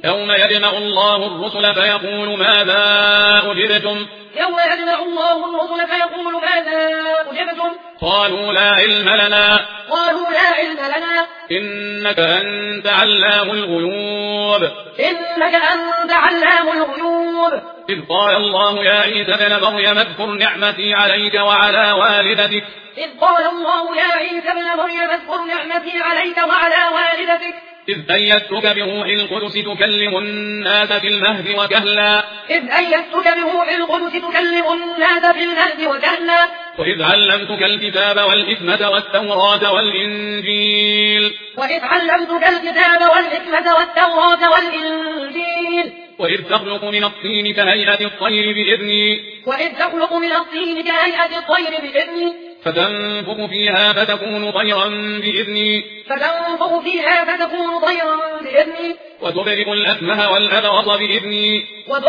يوم يجمع الله الرسل فيقول ماذا أجبتم يوم يجمع الله الرسل فيقول ماذا أجبتم قالوا لا علم لنا إنك أنت علام الغيوب إذ قال الله يا عيسى ابن مريم اذكر نعمتي عليك وعلى والدتك إذ أيدتك بروح القدس تكلم الناس في المهد وكهلا وإذ علمتك الكتاب والحكمة والتوراة والإنجيل وإذ تخلق من الطين كهيئة الطير بإذني فتنفخ فيها فتكون طيرا بإذني وتبرئ الأكمه والأبرص بإذني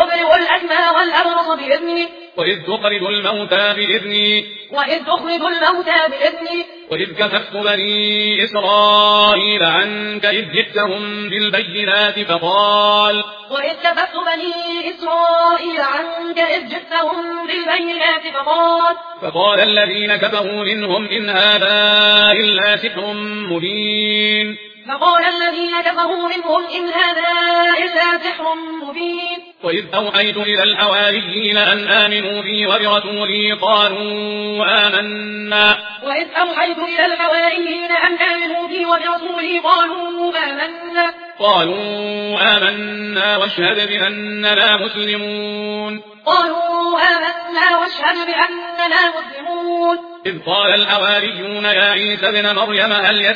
وإذ تخرج الموتى بإذني وإذ كففت بني إسرائيل عنك إذ جئتهم بالبينات فقال الذين كفروا منهم إن هذا إلا سحر مبين وإذ أوحيت إلى الحواريين أن آمنوا بي وبرسولي قالوا آمنا واشهد بأننا مسلمون إذ قال الحواريون يا عيسى ابن مريم هل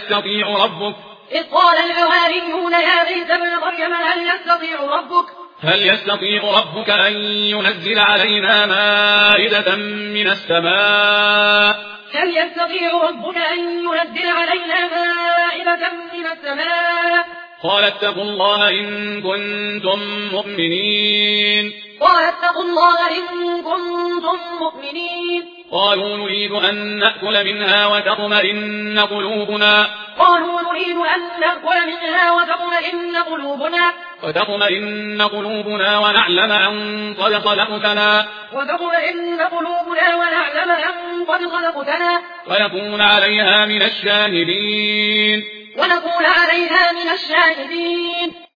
يستطيع ربك أن ينزل علينا مائدة من السماء قال اتقوا الله إن كنتم مؤمنين قالوا نريد أن نأكل منها وتطمئن قلوبنا ونعلم أن قد صدقتنا ونكون عليها من الشاهدين